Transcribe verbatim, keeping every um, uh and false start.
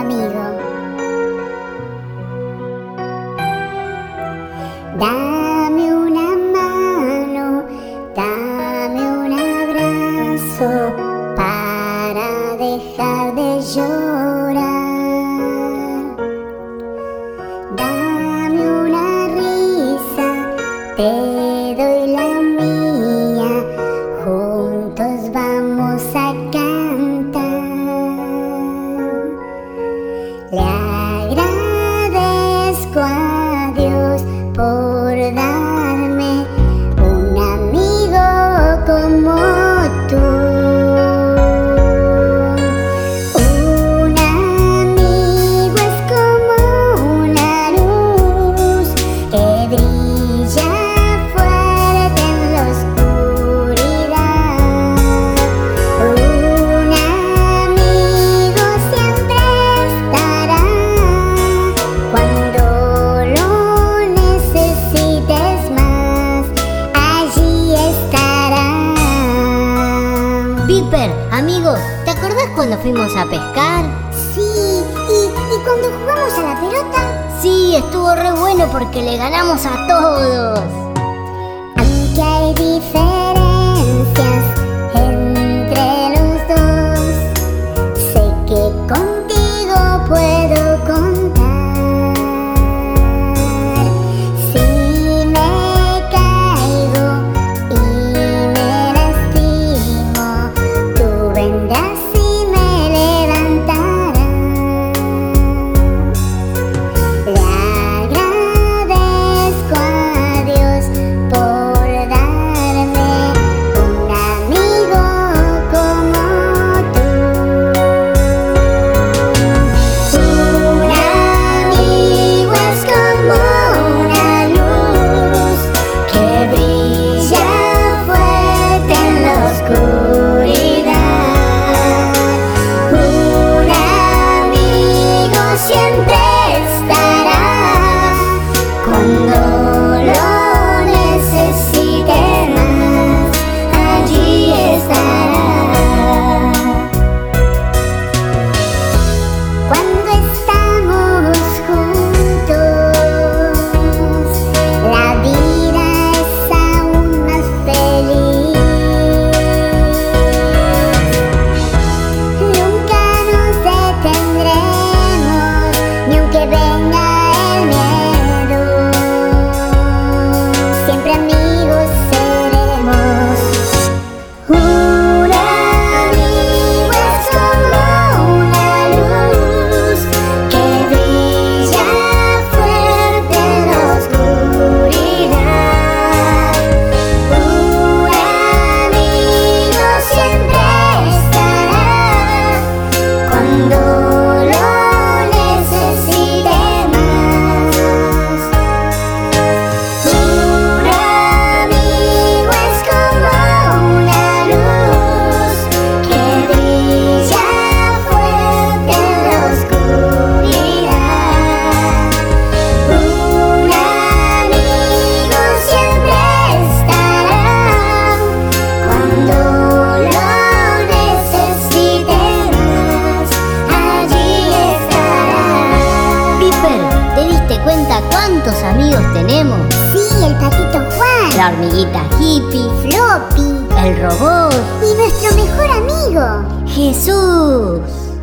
amigo. Dame una mano, dame un abrazo para dejar de llorar. Dame una risa, te doy la mía, juntos vamos a cantar. Le agradezco a Dios por darme un amigo como tú. Un amigo es como una luz que brilla fuerte en la oscuridad. Un amigo siempre estará cuando lo necesites más, allí estará. Piper, amigo, ¿te acordás cuando fuimos a pescar? Sí, y, y cuando jugamos a la pelota, Sí, estuvo re bueno porque le ganamos a todos. aunque hay diferencias entre los dos, sé que contigo puedo contar. Si me caigo y me lastimo, tú vendrás y me levantarás. Le agradezco a Dios por darme un amigo como tú. Un amigo es como una luz que brilla fuerte en la oscuridad. Un amigo siempre estará cuando lo necesites más, allí estará. Cuando estamos juntos, la vida es aún más feliz. Nunca nos detendremos, ni aunque venga el miedo. Siempre amigos seremos. Un amigo es como una luz que brilla fuerte en la oscuridad. Un amigo siempre estará cuando lo necesite más. Un amigo es como una luz que brilla fuerte en la oscuridad. Un amigo siempre estará cuando lo necesite más, allí estará. Piper, ¿te diste cuenta cuántos amigos tenemos? Sí, el patito Juan, La hormiguita hippie, Floppy el robot, y nuestro mejor amigo. Jesús.